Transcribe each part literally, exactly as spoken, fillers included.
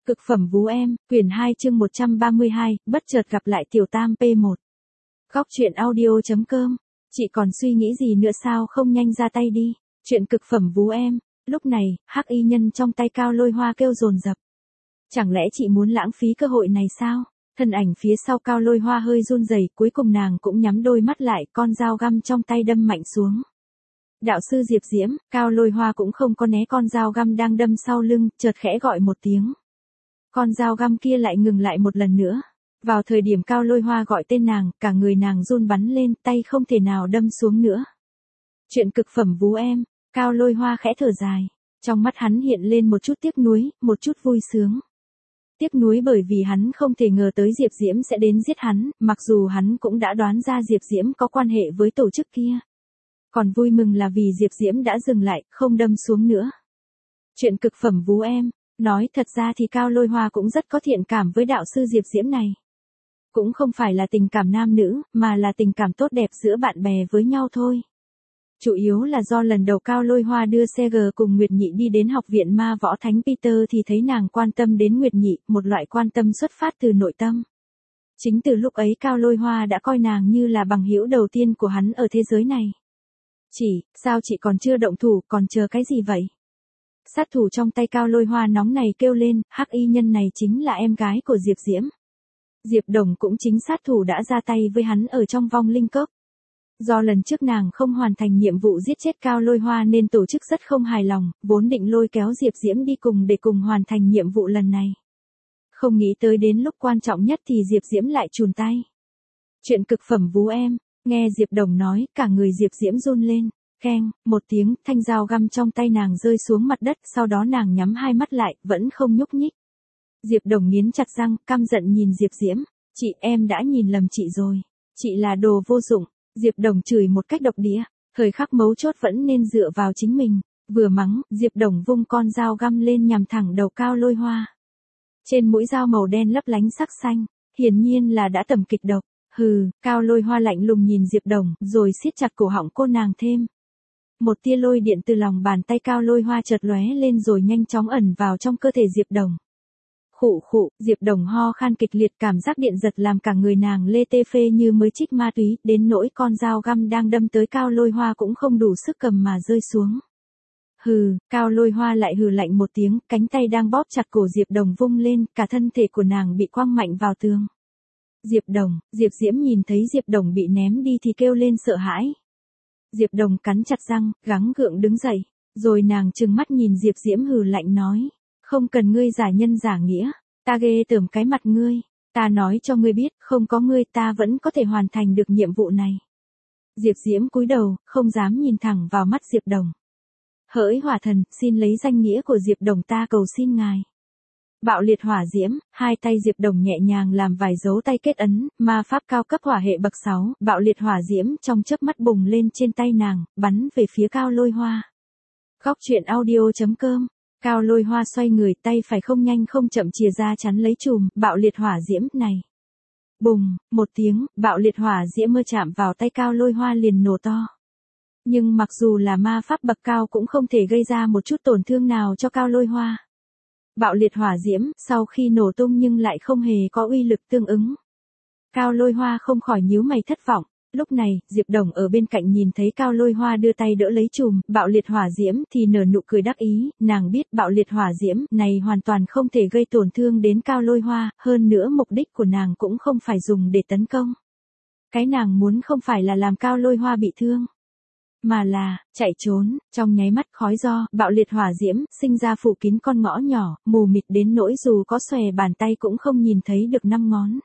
Cực phẩm vú em, quyển hai chương một trăm ba mươi hai, bất chợt gặp lại tiểu tam P một. Góc truyện audio.com. Chị còn suy nghĩ gì nữa sao không nhanh ra tay đi. Chuyện cực phẩm vú em. Lúc này, hắc y nhân trong tay Cao Lôi Hoa kêu dồn dập. Chẳng lẽ chị muốn lãng phí cơ hội này sao? Thân ảnh phía sau Cao Lôi Hoa hơi run rẩy, cuối cùng nàng cũng nhắm đôi mắt lại, con dao găm trong tay đâm mạnh xuống. Đạo sư Diệp Diễm, Cao Lôi Hoa cũng không có né con dao găm đang đâm sau lưng, chợt khẽ gọi một tiếng. Con dao găm kia lại ngừng lại một lần nữa. Vào thời điểm Cao Lôi Hoa gọi tên nàng, cả người nàng run bắn lên, tay không thể nào đâm xuống nữa. Chuyện cực phẩm vú em, Cao Lôi Hoa khẽ thở dài. Trong mắt hắn hiện lên một chút tiếc nuối, một chút vui sướng. Tiếc nuối bởi vì hắn không thể ngờ tới Diệp Diễm sẽ đến giết hắn, mặc dù hắn cũng đã đoán ra Diệp Diễm có quan hệ với tổ chức kia. Còn vui mừng là vì Diệp Diễm đã dừng lại, không đâm xuống nữa. Chuyện cực phẩm vú em. Nói thật ra thì Cao Lôi Hoa cũng rất có thiện cảm với đạo sư Diệp Diễm này. Cũng không phải là tình cảm nam nữ, mà là tình cảm tốt đẹp giữa bạn bè với nhau thôi. Chủ yếu là do lần đầu Cao Lôi Hoa đưa xe G cùng Nguyệt Nhị đi đến học viện ma võ Thánh Peter thì thấy nàng quan tâm đến Nguyệt Nhị, một loại quan tâm xuất phát từ nội tâm. Chính từ lúc ấy Cao Lôi Hoa đã coi nàng như là bằng hữu đầu tiên của hắn ở thế giới này. Chỉ, sao chị còn chưa động thủ, còn chờ cái gì vậy? Sát thủ trong tay Cao Lôi Hoa nóng này kêu lên, hắc y nhân này chính là em gái của Diệp Diễm. Diệp Đồng cũng chính sát thủ đã ra tay với hắn ở trong vong linh cốc. Do lần trước nàng không hoàn thành nhiệm vụ giết chết Cao Lôi Hoa nên tổ chức rất không hài lòng, vốn định lôi kéo Diệp Diễm đi cùng để cùng hoàn thành nhiệm vụ lần này. Không nghĩ tới đến lúc quan trọng nhất thì Diệp Diễm lại chùn tay. Chuyện cực phẩm vú em, nghe Diệp Đồng nói, cả người Diệp Diễm run lên. Keng, một tiếng, thanh dao găm trong tay nàng rơi xuống mặt đất, sau đó nàng nhắm hai mắt lại, vẫn không nhúc nhích. Diệp Đồng nghiến chặt răng, căm giận nhìn Diệp Diễm, chị em đã nhìn lầm chị rồi, chị là đồ vô dụng. Diệp Đồng chửi một cách độc địa, thời khắc mấu chốt vẫn nên dựa vào chính mình, vừa mắng, Diệp Đồng vung con dao găm lên nhằm thẳng đầu Cao Lôi Hoa. Trên mũi dao màu đen lấp lánh sắc xanh, hiển nhiên là đã tẩm kịch độc. Hừ, Cao Lôi Hoa lạnh lùng nhìn Diệp Đồng, rồi siết chặt cổ họng cô nàng thêm. Một tia lôi điện từ lòng bàn tay Cao Lôi Hoa chợt lóe lên rồi nhanh chóng ẩn vào trong cơ thể Diệp Đồng. Khụ khụ, Diệp Đồng ho khan kịch liệt, cảm giác điện giật làm cả người nàng lê tê phê như mới trích ma túy, đến nỗi con dao găm đang đâm tới Cao Lôi Hoa cũng không đủ sức cầm mà rơi xuống. Hừ, Cao Lôi Hoa lại hừ lạnh một tiếng, cánh tay đang bóp chặt cổ Diệp Đồng vung lên, cả thân thể của nàng bị quăng mạnh vào tường. Diệp Đồng, Diệp Diễm nhìn thấy Diệp Đồng bị ném đi thì kêu lên sợ hãi. Diệp Đồng cắn chặt răng, gắng gượng đứng dậy, rồi nàng trừng mắt nhìn Diệp Diễm hừ lạnh nói, không cần ngươi giả nhân giả nghĩa, ta ghê tởm cái mặt ngươi, ta nói cho ngươi biết, không có ngươi ta vẫn có thể hoàn thành được nhiệm vụ này. Diệp Diễm cúi đầu, không dám nhìn thẳng vào mắt Diệp Đồng. Hỡi hỏa thần, xin lấy danh nghĩa của Diệp Đồng ta cầu xin ngài. Bạo liệt hỏa diễm, hai tay Diệp Đồng nhẹ nhàng làm vài dấu tay kết ấn, ma pháp cao cấp hỏa hệ bậc sáu, bạo liệt hỏa diễm trong chớp mắt bùng lên trên tay nàng, bắn về phía Cao Lôi Hoa. Góc truyện audio.com. Cao Lôi Hoa xoay người, tay phải không nhanh không chậm chìa ra chắn lấy chùm bạo liệt hỏa diễm này. Bùng, một tiếng, bạo liệt hỏa diễm mơ chạm vào tay Cao Lôi Hoa liền nổ to. Nhưng mặc dù là ma pháp bậc cao cũng không thể gây ra một chút tổn thương nào cho Cao Lôi Hoa. Bạo liệt hỏa diễm, sau khi nổ tung nhưng lại không hề có uy lực tương ứng. Cao Lôi Hoa không khỏi nhíu mày thất vọng. Lúc này, Diệp Đồng ở bên cạnh nhìn thấy Cao Lôi Hoa đưa tay đỡ lấy chùm bạo liệt hỏa diễm thì nở nụ cười đắc ý, nàng biết bạo liệt hỏa diễm này hoàn toàn không thể gây tổn thương đến Cao Lôi Hoa, hơn nữa mục đích của nàng cũng không phải dùng để tấn công. Cái nàng muốn không phải là làm Cao Lôi Hoa bị thương, mà là chạy trốn. Trong nháy mắt khói do bạo liệt hỏa diễm sinh ra phủ kín con ngõ nhỏ, mù mịt đến nỗi dù có xòe bàn tay cũng không nhìn thấy được năm ngón.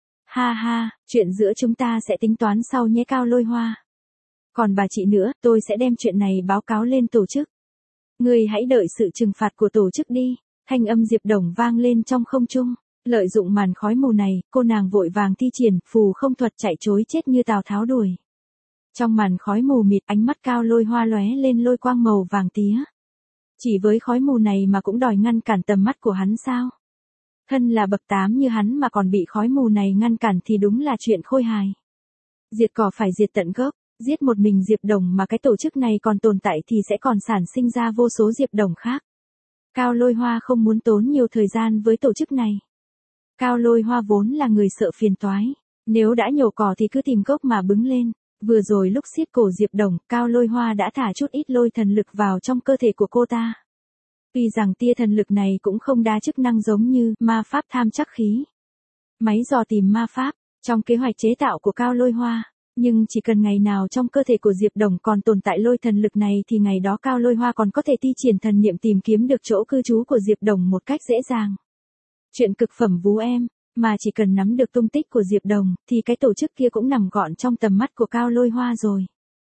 Ha ha, chuyện giữa chúng ta sẽ tính toán sau nhé Cao Lôi Hoa. Còn bà chị nữa, tôi sẽ đem chuyện này báo cáo lên tổ chức. Ngươi hãy đợi sự trừng phạt của tổ chức đi. Thanh âm Diệp Đồng vang lên trong không trung. Lợi dụng màn khói mù này, cô nàng vội vàng thi triển phù không thuật chạy trối chết như Tào Tháo đuổi. Trong màn khói mù mịt, ánh mắt Cao Lôi Hoa lóe lên lôi quang màu vàng tía. Chỉ với khói mù này mà cũng đòi ngăn cản tầm mắt của hắn sao? Thân là bậc tám như hắn mà còn bị khói mù này ngăn cản thì đúng là chuyện khôi hài. Diệt cỏ phải diệt tận gốc, giết một mình Diệp Đồng mà cái tổ chức này còn tồn tại thì sẽ còn sản sinh ra vô số Diệp Đồng khác. Cao Lôi Hoa không muốn tốn nhiều thời gian với tổ chức này. Cao Lôi Hoa vốn là người sợ phiền toái. Nếu đã nhổ cỏ thì cứ tìm gốc mà bứng lên. Vừa rồi lúc siết cổ Diệp Đồng, Cao Lôi Hoa đã thả chút ít lôi thần lực vào trong cơ thể của cô ta. Tuy rằng tia thần lực này cũng không đa chức năng giống như ma pháp tham chắc khí, máy dò tìm ma pháp, trong kế hoạch chế tạo của Cao Lôi Hoa. Nhưng chỉ cần ngày nào trong cơ thể của Diệp Đồng còn tồn tại lôi thần lực này thì ngày đó Cao Lôi Hoa còn có thể thi triển thần niệm tìm kiếm được chỗ cư trú của Diệp Đồng một cách dễ dàng. Chuyện cực phẩm vú em, mà chỉ cần nắm được tung tích của Diệp Đồng thì cái tổ chức kia cũng nằm gọn trong tầm mắt của Cao Lôi Hoa rồi.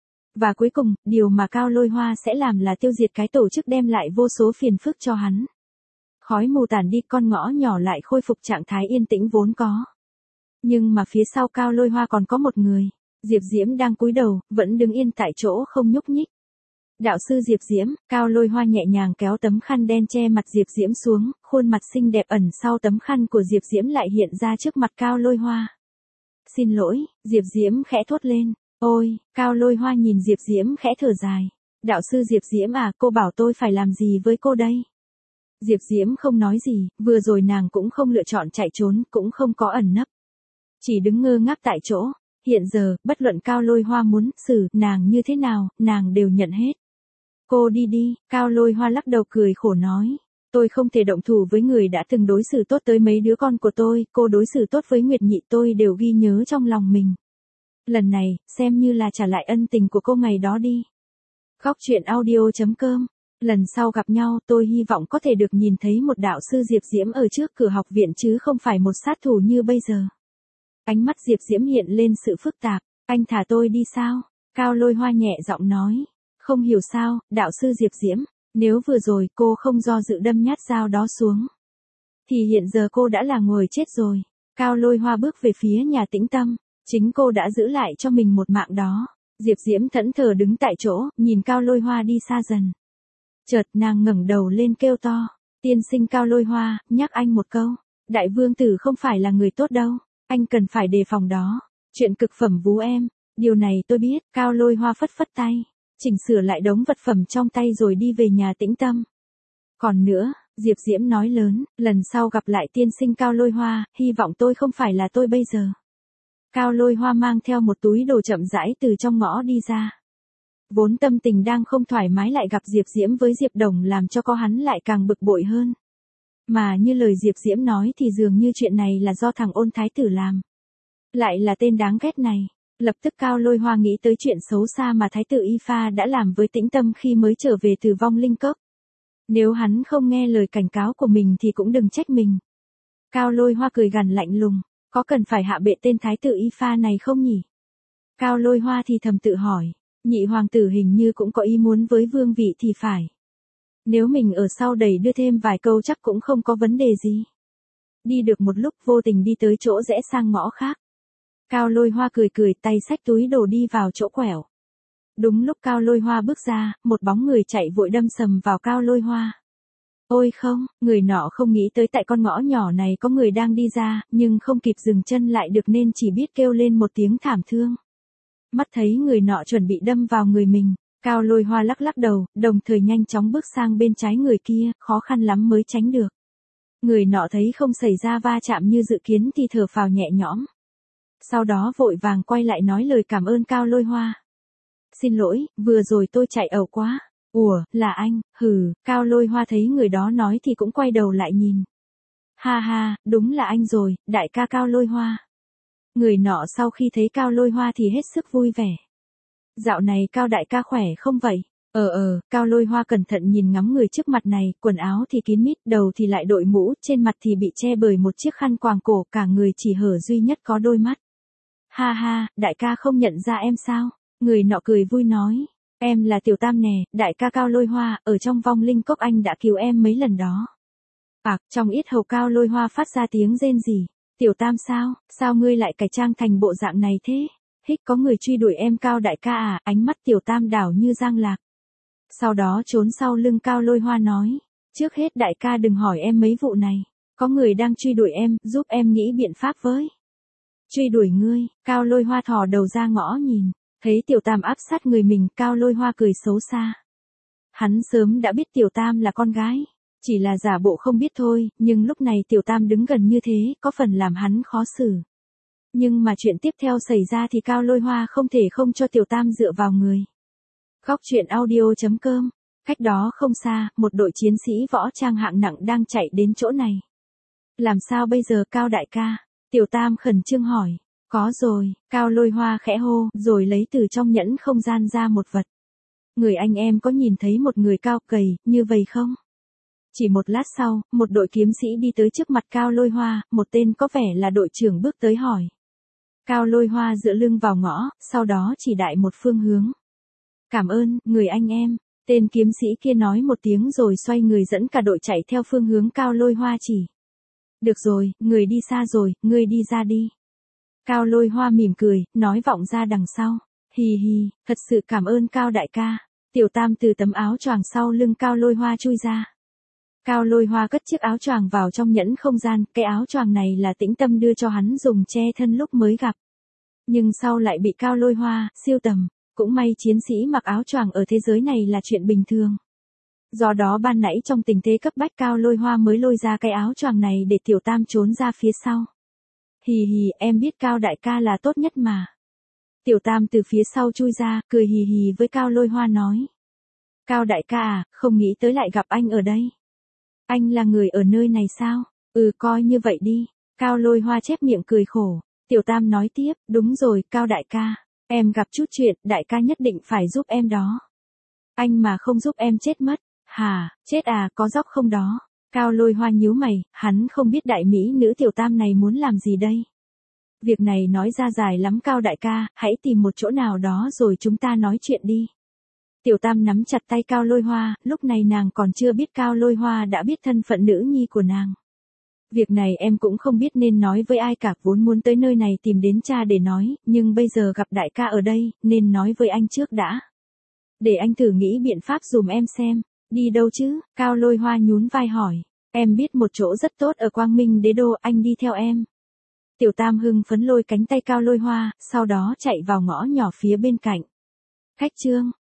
Và cuối cùng, điều mà Cao Lôi Hoa sẽ làm là tiêu diệt cái tổ chức đem lại vô số phiền phức cho hắn. Khói mù tản đi, con ngõ nhỏ lại khôi phục trạng thái yên tĩnh vốn có. Nhưng mà phía sau Cao Lôi Hoa còn có một người. Diệp Diễm đang cúi đầu, vẫn đứng yên tại chỗ không nhúc nhích. Đạo sư Diệp Diễm, Cao Lôi Hoa nhẹ nhàng kéo tấm khăn đen che mặt Diệp Diễm xuống, khuôn mặt xinh đẹp ẩn sau tấm khăn của Diệp Diễm lại hiện ra trước mặt Cao Lôi Hoa. Xin lỗi, Diệp Diễm khẽ thốt lên. Ôi, Cao Lôi Hoa nhìn Diệp Diễm khẽ thở dài. Đạo sư Diệp Diễm à, cô bảo tôi phải làm gì với cô đây? Diệp Diễm không nói gì, vừa rồi nàng cũng không lựa chọn chạy trốn, cũng không có ẩn nấp. Chỉ đứng ngơ ngác tại chỗ. Hiện giờ, bất luận Cao Lôi Hoa muốn xử nàng như thế nào, nàng đều nhận hết. Cô đi đi, Cao Lôi Hoa lắc đầu cười khổ nói. Tôi không thể động thủ với người đã từng đối xử tốt tới mấy đứa con của tôi, cô đối xử tốt với Nguyệt Nhị tôi đều ghi nhớ trong lòng mình. Lần này, xem như là trả lại ân tình của cô ngày đó đi. Góc truyện audio chấm com. Lần sau gặp nhau tôi hy vọng có thể được nhìn thấy một đạo sư Diệp Diễm ở trước cửa học viện chứ không phải một sát thủ như bây giờ. Ánh mắt Diệp Diễm hiện lên sự phức tạp. Anh thả tôi đi sao? Cao Lôi Hoa nhẹ giọng nói. Không hiểu sao, đạo sư Diệp Diễm, nếu vừa rồi cô không do dự đâm nhát dao đó xuống, thì hiện giờ cô đã là người chết rồi. Cao Lôi Hoa bước về phía nhà tĩnh tâm. Chính cô đã giữ lại cho mình một mạng đó. Diệp Diễm thẫn thờ đứng tại chỗ, nhìn Cao Lôi Hoa đi xa dần. Chợt nàng ngẩng đầu lên kêu to. Tiên sinh Cao Lôi Hoa, nhắc anh một câu. Đại vương tử không phải là người tốt đâu. Anh cần phải đề phòng đó. Chuyện cực phẩm vú em. Điều này tôi biết. Cao Lôi Hoa phất phất tay. Chỉnh sửa lại đống vật phẩm trong tay rồi đi về nhà tĩnh tâm. Còn nữa, Diệp Diễm nói lớn, lần sau gặp lại tiên sinh Cao Lôi Hoa, hy vọng tôi không phải là tôi bây giờ. Cao Lôi Hoa mang theo một túi đồ chậm rãi từ trong ngõ đi ra. Vốn tâm tình đang không thoải mái lại gặp Diệp Diễm với Diệp Đồng làm cho có hắn lại càng bực bội hơn. Mà như lời Diệp Diễm nói thì dường như chuyện này là do thằng Ôn Thái Tử làm. Lại là tên đáng ghét này. Lập tức Cao Lôi Hoa nghĩ tới chuyện xấu xa mà Thái tử Y Pha đã làm với Tĩnh Tâm khi mới trở về từ vong linh cốc. Nếu hắn không nghe lời cảnh cáo của mình thì cũng đừng trách mình. Cao Lôi Hoa cười gằn lạnh lùng. Có cần phải hạ bệ tên Thái tử Y Pha này không nhỉ? Cao Lôi Hoa thì thầm tự hỏi. Nhị hoàng tử hình như cũng có ý muốn với vương vị thì phải. Nếu mình ở sau đẩy đưa thêm vài câu chắc cũng không có vấn đề gì. Đi được một lúc vô tình đi tới chỗ rẽ sang ngõ khác. Cao Lôi Hoa cười cười tay xách túi đồ đi vào chỗ quẹo. Đúng lúc Cao Lôi Hoa bước ra, một bóng người chạy vội đâm sầm vào Cao Lôi Hoa. Ôi không, người nọ không nghĩ tới tại con ngõ nhỏ này có người đang đi ra, nhưng không kịp dừng chân lại được nên chỉ biết kêu lên một tiếng thảm thương. Mắt thấy người nọ chuẩn bị đâm vào người mình, Cao Lôi Hoa lắc lắc đầu, đồng thời nhanh chóng bước sang bên trái người kia, khó khăn lắm mới tránh được. Người nọ thấy không xảy ra va chạm như dự kiến thì thở phào nhẹ nhõm. Sau đó vội vàng quay lại nói lời cảm ơn Cao Lôi Hoa. Xin lỗi, vừa rồi tôi chạy ẩu quá. Ủa, là anh, hừ, Cao Lôi Hoa thấy người đó nói thì cũng quay đầu lại nhìn. Ha ha, đúng là anh rồi, đại ca Cao Lôi Hoa. Người nọ sau khi thấy Cao Lôi Hoa thì hết sức vui vẻ. Dạo này Cao đại ca khỏe không vậy? Ờ ờ, Cao Lôi Hoa cẩn thận nhìn ngắm người trước mặt này, quần áo thì kín mít, đầu thì lại đội mũ, trên mặt thì bị che bởi một chiếc khăn quàng cổ, cả người chỉ hở duy nhất có đôi mắt. Ha ha, đại ca không nhận ra em sao? Người nọ cười vui nói. Em là Tiểu Tam nè, đại ca Cao Lôi Hoa, ở trong vong linh cốc anh đã cứu em mấy lần đó. À, trong yết hầu Cao Lôi Hoa phát ra tiếng rên rỉ. Tiểu Tam sao, sao ngươi lại cải trang thành bộ dạng này thế? Hích có người truy đuổi em Cao đại ca à, ánh mắt Tiểu Tam đảo như giang lạc. Sau đó trốn sau lưng Cao Lôi Hoa nói. Trước hết đại ca đừng hỏi em mấy vụ này. Có người đang truy đuổi em, giúp em nghĩ biện pháp với. Truy đuổi ngươi, Cao Lôi Hoa thò đầu ra ngõ nhìn. Thấy Tiểu Tam áp sát người mình, Cao Lôi Hoa cười xấu xa. Hắn sớm đã biết Tiểu Tam là con gái. Chỉ là giả bộ không biết thôi, nhưng lúc này Tiểu Tam đứng gần như thế, có phần làm hắn khó xử. Nhưng mà chuyện tiếp theo xảy ra thì Cao Lôi Hoa không thể không cho Tiểu Tam dựa vào người. Góc truyện audio.com. Cách đó không xa, một đội chiến sĩ võ trang hạng nặng đang chạy đến chỗ này. Làm sao bây giờ Cao đại ca? Tiểu Tam khẩn trương hỏi. Có rồi, Cao Lôi Hoa khẽ hô, rồi lấy từ trong nhẫn không gian ra một vật. Người anh em có nhìn thấy một người cao gầy, như vậy không? Chỉ một lát sau, một đội kiếm sĩ đi tới trước mặt Cao Lôi Hoa, một tên có vẻ là đội trưởng bước tới hỏi. Cao Lôi Hoa dựa lưng vào ngõ, sau đó chỉ đại một phương hướng. Cảm ơn, người anh em. Tên kiếm sĩ kia nói một tiếng rồi xoay người dẫn cả đội chạy theo phương hướng Cao Lôi Hoa chỉ. Được rồi, người đi xa rồi, ngươi đi ra đi. Cao Lôi Hoa mỉm cười, nói vọng ra đằng sau. Hì hì, thật sự cảm ơn Cao đại ca. Tiểu Tam từ tấm áo choàng sau lưng Cao Lôi Hoa chui ra. Cao Lôi Hoa cất chiếc áo choàng vào trong nhẫn không gian, cái áo choàng này là Tĩnh Tâm đưa cho hắn dùng che thân lúc mới gặp. Nhưng sau lại bị Cao Lôi Hoa siêu tầm, cũng may chiến sĩ mặc áo choàng ở thế giới này là chuyện bình thường. Do đó ban nãy trong tình thế cấp bách Cao Lôi Hoa mới lôi ra cái áo choàng này để Tiểu Tam trốn ra phía sau. Hì hì, em biết Cao đại ca là tốt nhất mà. Tiểu Tam từ phía sau chui ra, cười hì hì với Cao Lôi Hoa nói. Cao đại ca à, không nghĩ tới lại gặp anh ở đây. Anh là người ở nơi này sao? Ừ, coi như vậy đi. Cao Lôi Hoa chép miệng cười khổ. Tiểu Tam nói tiếp, đúng rồi, Cao đại ca. Em gặp chút chuyện, đại ca nhất định phải giúp em đó. Anh mà không giúp em chết mất. Hà, chết à, có dóc không đó? Cao Lôi Hoa nhíu mày, hắn không biết đại mỹ nữ Tiểu Tam này muốn làm gì đây. Việc này nói ra dài lắm Cao đại ca, hãy tìm một chỗ nào đó rồi chúng ta nói chuyện đi. Tiểu Tam nắm chặt tay Cao Lôi Hoa, lúc này nàng còn chưa biết Cao Lôi Hoa đã biết thân phận nữ nhi của nàng. Việc này em cũng không biết nên nói với ai cả, vốn muốn tới nơi này tìm đến cha để nói, nhưng bây giờ gặp đại ca ở đây, nên nói với anh trước đã. Để anh thử nghĩ biện pháp dùm em xem. Đi đâu chứ? Cao Lôi Hoa nhún vai hỏi. Em biết một chỗ rất tốt ở Quang Minh Đế Đô, anh đi theo em. Tiểu Tam hưng phấn lôi cánh tay Cao Lôi Hoa, sau đó chạy vào ngõ nhỏ phía bên cạnh. Khách trương,